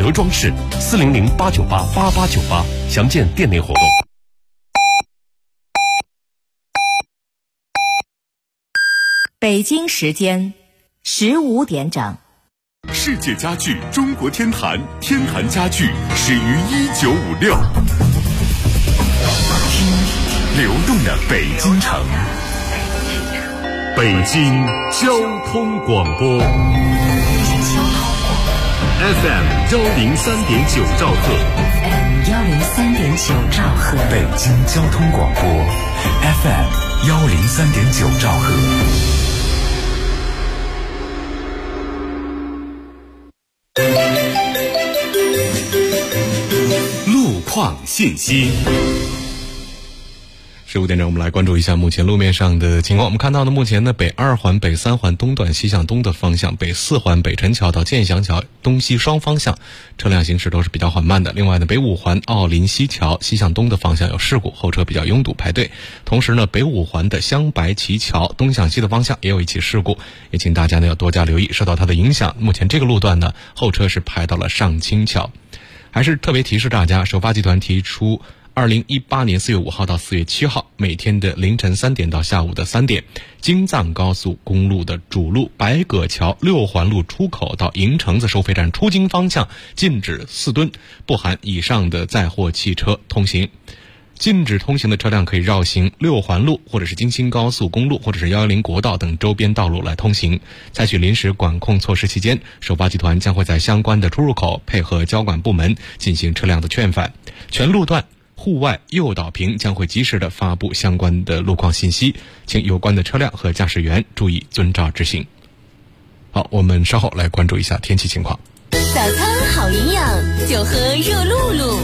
德装饰，400-898-8898，详见店内活动。 北京时间15点整。 世界家具中国天坛，天坛家具始于1956。流动的北京城，北京交通广播 FM 103.9兆赫， 103.9兆赫， 北京交通广播 FM 103.9兆赫。路况信息。 15点整，我们来关注一下目前路面上的情况。我们看到的目前呢，北2环、北3环东段西向东的方向，北4环北辰桥到建祥桥东西双方向车辆行驶都是比较缓慢的。另外呢，北5环奥林西桥西向东的方向有事故，后车比较拥堵排队。同时呢，北5环的香白旗桥东向西的方向也有一起事故，也请大家呢要多加留意。受到它的影响，目前这个路段呢，后车是排到了上清桥。还是特别提示大家，首发集团提出2018年4月5号到4月7号每天的凌晨3点到下午的3点，京藏高速公路的主路白葛桥6环路出口到营城子收费站出京方向禁止4吨，不含以上的载货汽车通行。禁止通行的车辆可以绕行6环路或者是京新高速公路或者是110国道等周边道路来通行。采取临时管控措施期间，首发集团将会在相关的出入口配合交管部门进行车辆的劝返。全路段户外诱导屏将会及时的发布相关的路况信息，请有关的车辆和驾驶员注意遵照执行。好，我们稍后来关注一下天气情况。 早餐好营养，就喝热露露。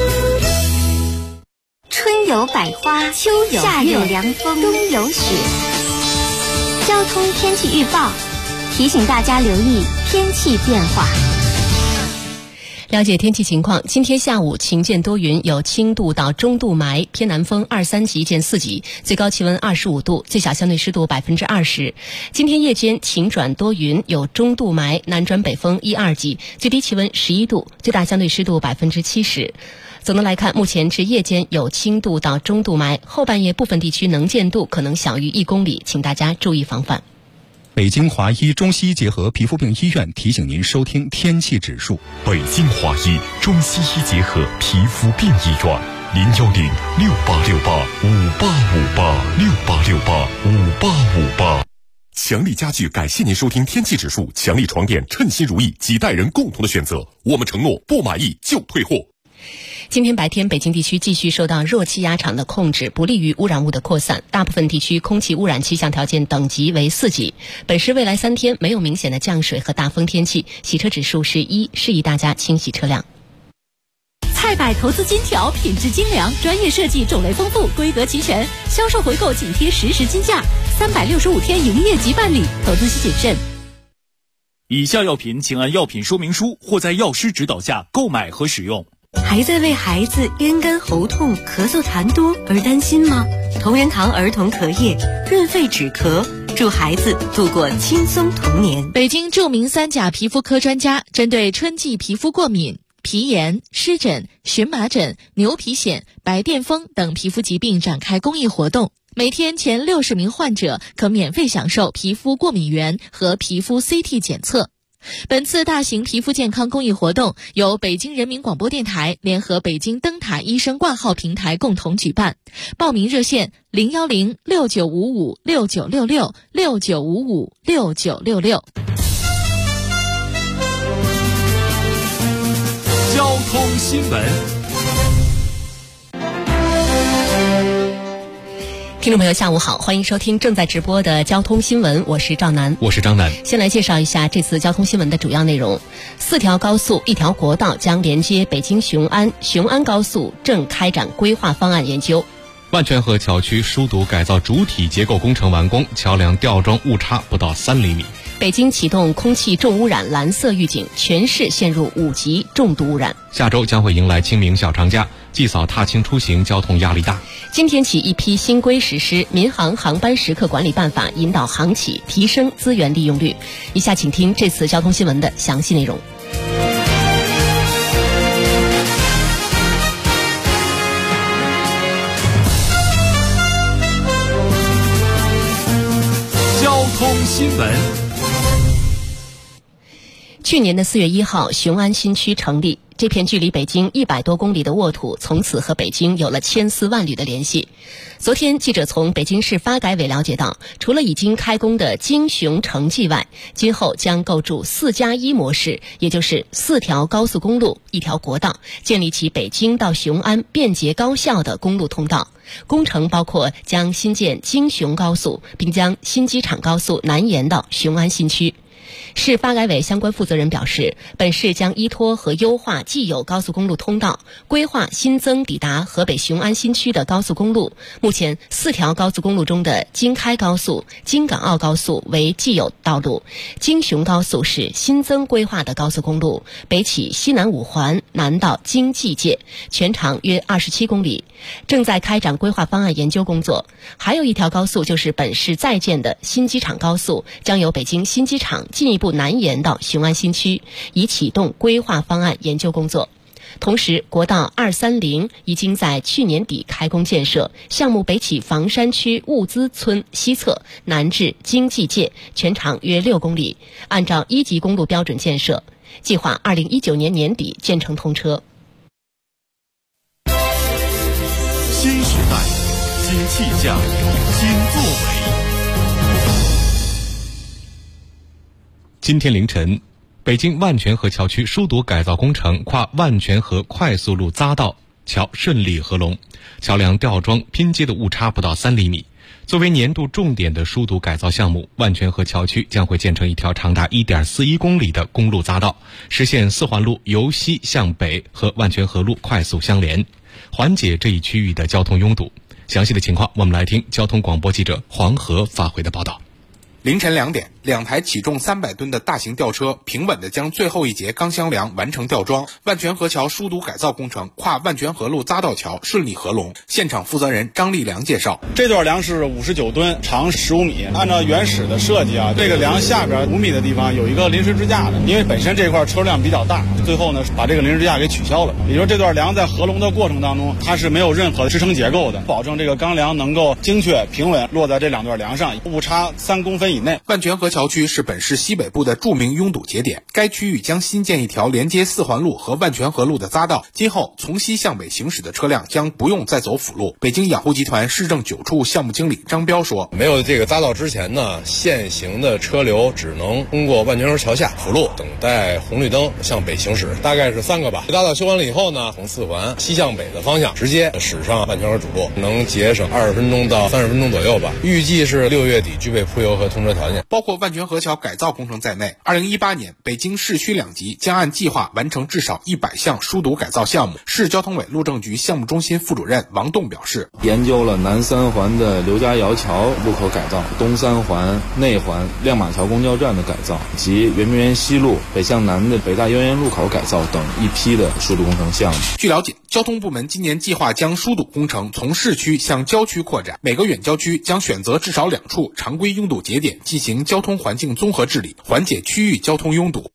春有百花，秋有月，夏有凉风，冬有雪。交通天气预报提醒大家留意天气变化。 了解天气情况，今天下午晴见多云，有轻度到中度霾，偏南风2、3级见4级，最高气温25度，最小相对湿度20%。今天夜间晴转多云，有中度霾，南转北风1、2级，最低气温11度，最大相对湿度70%。总的来看，目前至夜间有轻度到中度霾，后半夜部分地区能见度可能小于1公里，请大家注意防范。 北京华医中西医结合皮肤病医院提醒您收听天气指数。 北京华医中西医结合皮肤病医院，010-6868-5858，6868-5858。强力家具感谢您收听天气指数，强力床垫称心如意，几代人共同的选择。我们承诺不满意就退货。 今天白天，北京地区继续受到弱气压场的控制，不利于污染物的扩散，大部分地区空气污染气象条件等级为4级。本市未来3天没有明显的降水和大风天气，洗车指数是1，适宜大家清洗车辆。 菜百投资金条，品质精良，专业设计，种类丰富，规格齐全，销售回购紧贴实时金价，365天营业即办理，投资需谨慎。 以下药品请按药品说明书或在药师指导下购买和使用。 还在为孩子咽干喉痛、咳嗽痰多而担心吗？同仁堂儿童咳液润肺止咳，助孩子度过轻松童年。 北京著名3甲皮肤科专家针对春季皮肤过敏、皮炎、湿疹、荨麻疹、牛皮癣、白癜风等皮肤疾病展开公益活动，每天前60名患者可免费享受皮肤过敏原和皮肤 CT 检测。本次大型皮肤健康公益活动由北京人民广播电台联合北京灯塔医生挂号平台共同举办，报名热线010-6955-6966，6955-6966。 交通新闻。 听众朋友下午好，欢迎收听正在直播的交通新闻，我是赵楠， 我是张楠。 先来介绍一下这次交通新闻的主要内容。4条高速1条国道将连接北京雄安，雄安高速正开展规划方案研究。 万泉河桥区疏堵改造主体结构工程完工，桥梁吊装误差不到3厘米。 北京启动空气重污染蓝色预警，全市陷入5级重度污染。 下周将会迎来清明小长假，祭扫踏青出行交通压力大。 今天起一批新规实施，民航航班时刻管理办法引导航企提升资源利用率。以下请听这次交通新闻的详细内容。 去年的4月1号，雄安新区成立，这片距离北京100多公里的沃土，从此和北京有了千丝万缕的联系。昨天，记者从北京市发改委了解到，除了已经开工的京雄城际外，今后将构筑4+1模式，也就是4条高速公路、1条国道，建立起北京到雄安便捷高效的公路通道。工程包括将新建京雄高速，并将新机场高速南延到雄安新区。市发改委相关负责人表示，本市将依托和优化既有高速公路通道，规划新增抵达河北雄安新区的高速公路。目前4条高速公路中的京开高速、京港澳高速为既有道路，京雄高速是新增规划的高速公路，北起西南五环，南到京冀界，全长约27公里，正在开展规划方案研究工作。还有1条高速就是本市在建的新机场高速，将由北京新机场进一步南延到雄安新区，已启动规划方案研究工作。同时，国道230已经在去年底开工建设，项目北起房山区物资村西侧，南至京冀界，全长约6公里，按照1级公路标准建设，计划2019年年底建成通车。 新时代，新气象，新作为。 今天凌晨，北京万泉河桥区疏堵改造工程跨万泉河快速路匝道桥顺利合龙，桥梁吊装拼接的误差不到3厘米。作为年度重点的疏堵改造项目，万泉河桥区将会建成一条长达 1.41 公里的公路匝道，实现4环路由西向北和万泉河路快速相连，缓解这一区域的交通拥堵。详细的情况，我们来听交通广播记者黄河发回的报道。 凌晨2点，2台起重300吨的大型吊车平稳地将最后一节钢箱梁完成吊装，万泉河桥疏堵改造工程跨万泉河路匝道桥顺利合龙。现场负责人张立良介绍， 这段梁是59吨，长15米。按照原始的设计这个梁下边5米的地方有一个临时支架的，因为本身这块车辆比较大，最后呢把这个临时支架给取消了。也就是这段梁在合龙的过程当中，它是没有任何的支撑结构的，保证这个钢梁能够精确平稳落在这2段梁上，误差3公分以内。 万泉河桥区是本市西北部的著名拥堵节点，该区域将新建一条连接4环路和万泉河路的匝道，今后从西向北行驶的车辆将不用再走辅路。北京养护集团市政9处项目经理张彪说， 没有这个匝道之前呢，现行的车流只能通过万泉河桥下辅路，等待红绿灯向北行驶，大概是3个吧。匝道修完了以后呢，从4环西向北的方向直接驶上万泉河主路，能节省20分钟到30分钟左右吧。预计是6月底具备铺油和通车条件。 包括万泉河桥改造工程在内，2018年北京市区2级将按计划完成至少100项疏堵改造项目。市交通委路政局项目中心副主任王栋表示， 研究了南3环的刘家窑桥路口改造、东3环、内环亮马桥公交站的改造，及圆明园西路北向南的北大幼儿园路口改造等一批的疏堵工程项目。 据了解，交通部门今年计划将疏堵工程从市区向郊区扩展，每个远郊区将选择至少2处常规拥堵节点进行交通环境综合治理，缓解区域交通拥堵。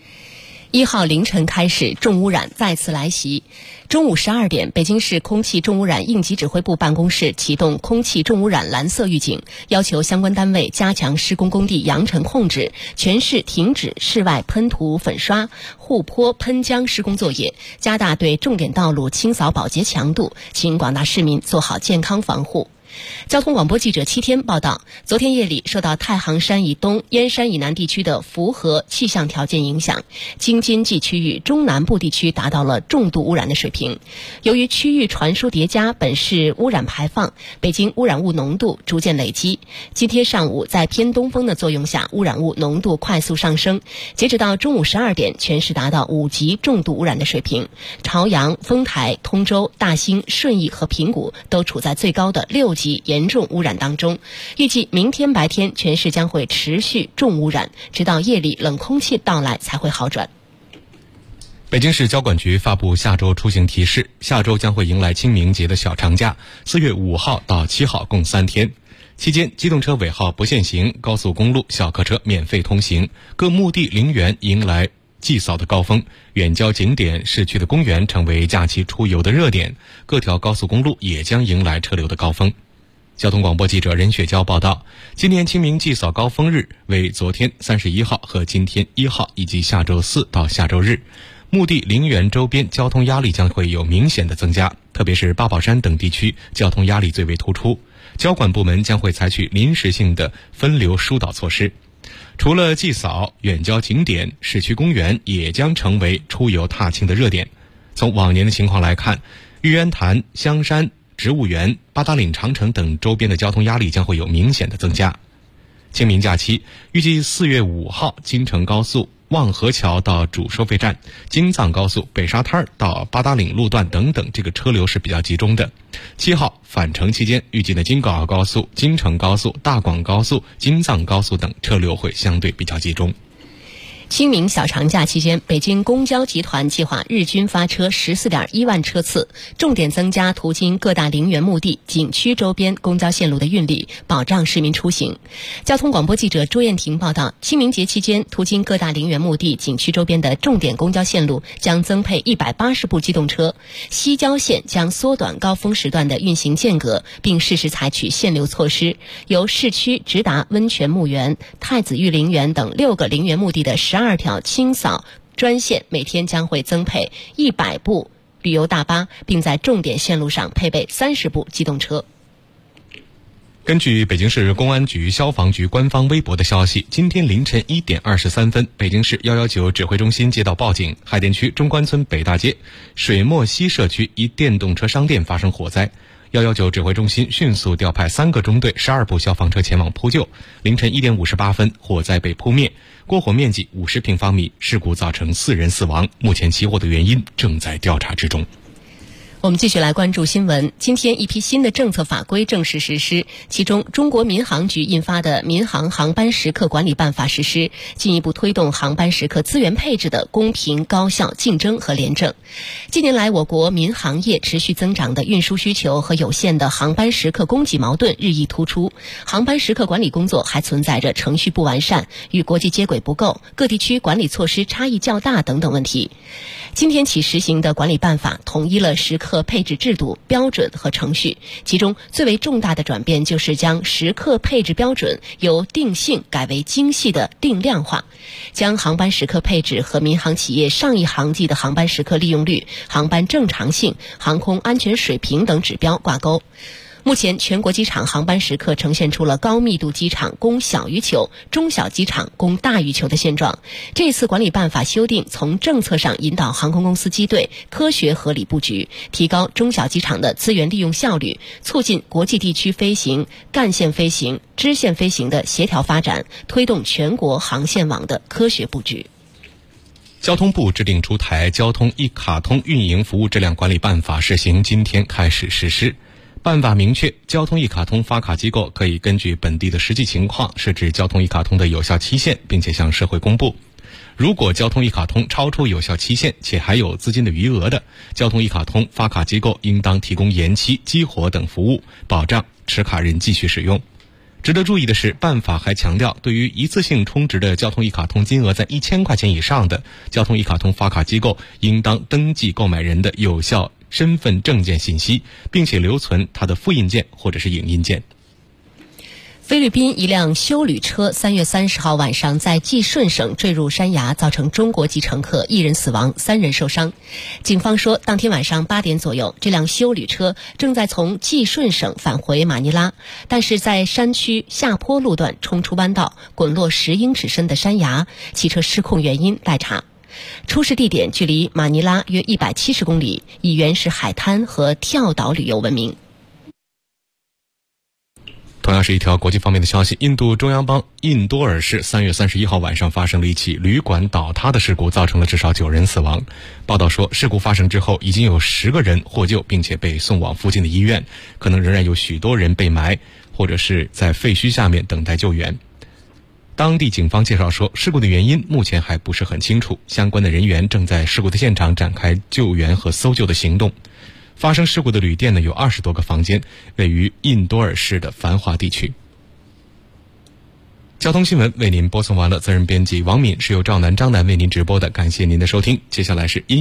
1号凌晨开始，重污染再次来袭。中午12点，北京市空气重污染应急指挥部办公室启动空气重污染蓝色预警，要求相关单位加强施工工地扬尘控制，全市停止室外喷涂、粉刷、护坡、喷浆施工作业，加大对重点道路清扫保洁强度，请广大市民做好健康防护。交通广播记者7天报道，昨天夜里受到太行山以东、燕山以南地区的符合气象条件影响，京津冀区域中南部地区达到了重度污染的水平。由于区域传输叠加，本市污染排放，北京污染物浓度逐渐累积。今天上午，在偏东风的作用下，污染物浓度快速上升，截止到中午12点，全市达到5级重度污染的水平。朝阳、丰台、通州、大兴、顺义和平谷都处在最高的6级严重污染当中。预计明天白天全市将会持续重污染，直到夜里冷空气到来才会好转。 北京市交管局发布下周出行提示，下周将会迎来清明节的小长假，4月5号到7号共3天。期间，机动车尾号不限行，高速公路、小客车免费通行，各墓地陵园迎来祭扫的高峰，远郊景点、市区的公园成为假期出游的热点，各条高速公路也将迎来车流的高峰。 交通广播记者任雪娇报道，今年清明祭扫高峰日为昨天31号和今天1号以及下周4到下周日，墓地陵园周边交通压力将会有明显的增加，特别是八宝山等地区交通压力最为突出，交管部门将会采取临时性的分流疏导措施。除了祭扫，远郊景点、市区公园也将成为出游踏青的热点。从往年的情况来看，玉渊潭、香山、植物园、八达岭长城等周边的交通压力将会有明显的增加。清明假期预计4月5号京承高速望河桥到主收费站、京藏高速北沙滩到八达岭路段等等，这个车流是比较集中的。7号返程期间，预计的京港澳高速、京承高速、大广高速、京藏高速等车流会相对比较集中。 清明小长假期间，北京公交集团计划日均发车14.1万车次，重点增加途经各大陵园墓地、景区周边公交线路的运力，保障市民出行。交通广播记者朱艳婷报道，清明节期间途经各大陵园墓地、景区周边的重点公交线路将增配180部机动车，西郊线将缩短高峰时段的运行间隔，并适时采取限流措施，由市区直达温泉墓园、太子玉陵园等6个陵园墓地的12条清扫专线每天将会增配100部旅游大巴，并在重点线路上配备30部机动车。 根据北京市公安局消防局官方微博的消息，今天凌晨1点23分，北京市119指挥中心接到报警，海淀区中关村北大街水墨西社区一电动车商店发生火灾。119指挥中心迅速调派3个中队、12部消防车前往扑救。凌晨1点58分，火灾被扑灭，过火面积50平方米，事故造成4人死亡，目前起火的原因正在调查之中。 我们继续来关注新闻。今天一批新的政策法规正式实施，其中中国民航局印发的《民航航班时刻管理办法》实施，进一步推动航班时刻资源配置的公平、高效、竞争和廉政。近年来，我国民航业持续增长的运输需求和有限的航班时刻供给矛盾日益突出，航班时刻管理工作还存在着程序不完善、与国际接轨不够、各地区管理措施差异较大等等问题。今天起实行的管理办法统一了时刻配置制度、标准和程序，其中最为重大的转变就是将时刻配置标准由定性改为精细的定量化，将航班时刻配置和民航企业上一航季的航班时刻利用率、航班正常性、航空安全水平等指标挂钩。目前全国机场航班时刻呈现出了高密度机场供小于求、中小机场供大于求的现状。这次管理办法修订从政策上引导航空公司机队科学合理布局，提高中小机场的资源利用效率，促进国际地区飞行、干线飞行、支线飞行的协调发展，推动全国航线网的科学布局。 交通部制定出台交通一卡通运营服务质量管理办法，试行今天开始实施。办法明确，交通一卡通发卡机构可以根据本地的实际情况设置交通一卡通的有效期限，并且向社会公布。如果交通一卡通超出有效期限且还有资金的余额的，交通一卡通发卡机构应当提供延期、激活等服务，保障持卡人继续使用。值得注意的是，办法还强调，对于一次性充值的交通一卡通金额在1000块钱以上的，交通一卡通发卡机构应当登记购买人的有效身份证件信息，并且留存他的复印件或者是影印件。 菲律宾一辆休旅车3月30号晚上在济顺省坠入山崖，造成中国籍乘客1人死亡，3人受伤。警方说，当天晚上8点左右，这辆休旅车正在从济顺省返回马尼拉，但是在山区下坡路段冲出弯道，滚落10英尺深的山崖，汽车失控原因待查。出事地点距离马尼拉约170公里，以原始海滩和跳岛旅游闻名。 同样是一条国际方面的消息，印度中央邦印多尔市3月31号晚上发生了一起旅馆倒塌的事故，造成了至少9人死亡。报道说，事故发生之后，已经有10个人获救，并且被送往附近的医院，可能仍然有许多人被埋，或者是在废墟下面等待救援。当地警方介绍说，事故的原因目前还不是很清楚，相关的人员正在事故的现场展开救援和搜救的行动。发生事故的旅店呢，有20多个房间，位于印多尔市的繁华地区。交通新闻为您播送完了，责任编辑王敏，是由赵楠、张楠为您直播的，感谢您的收听。接下来是音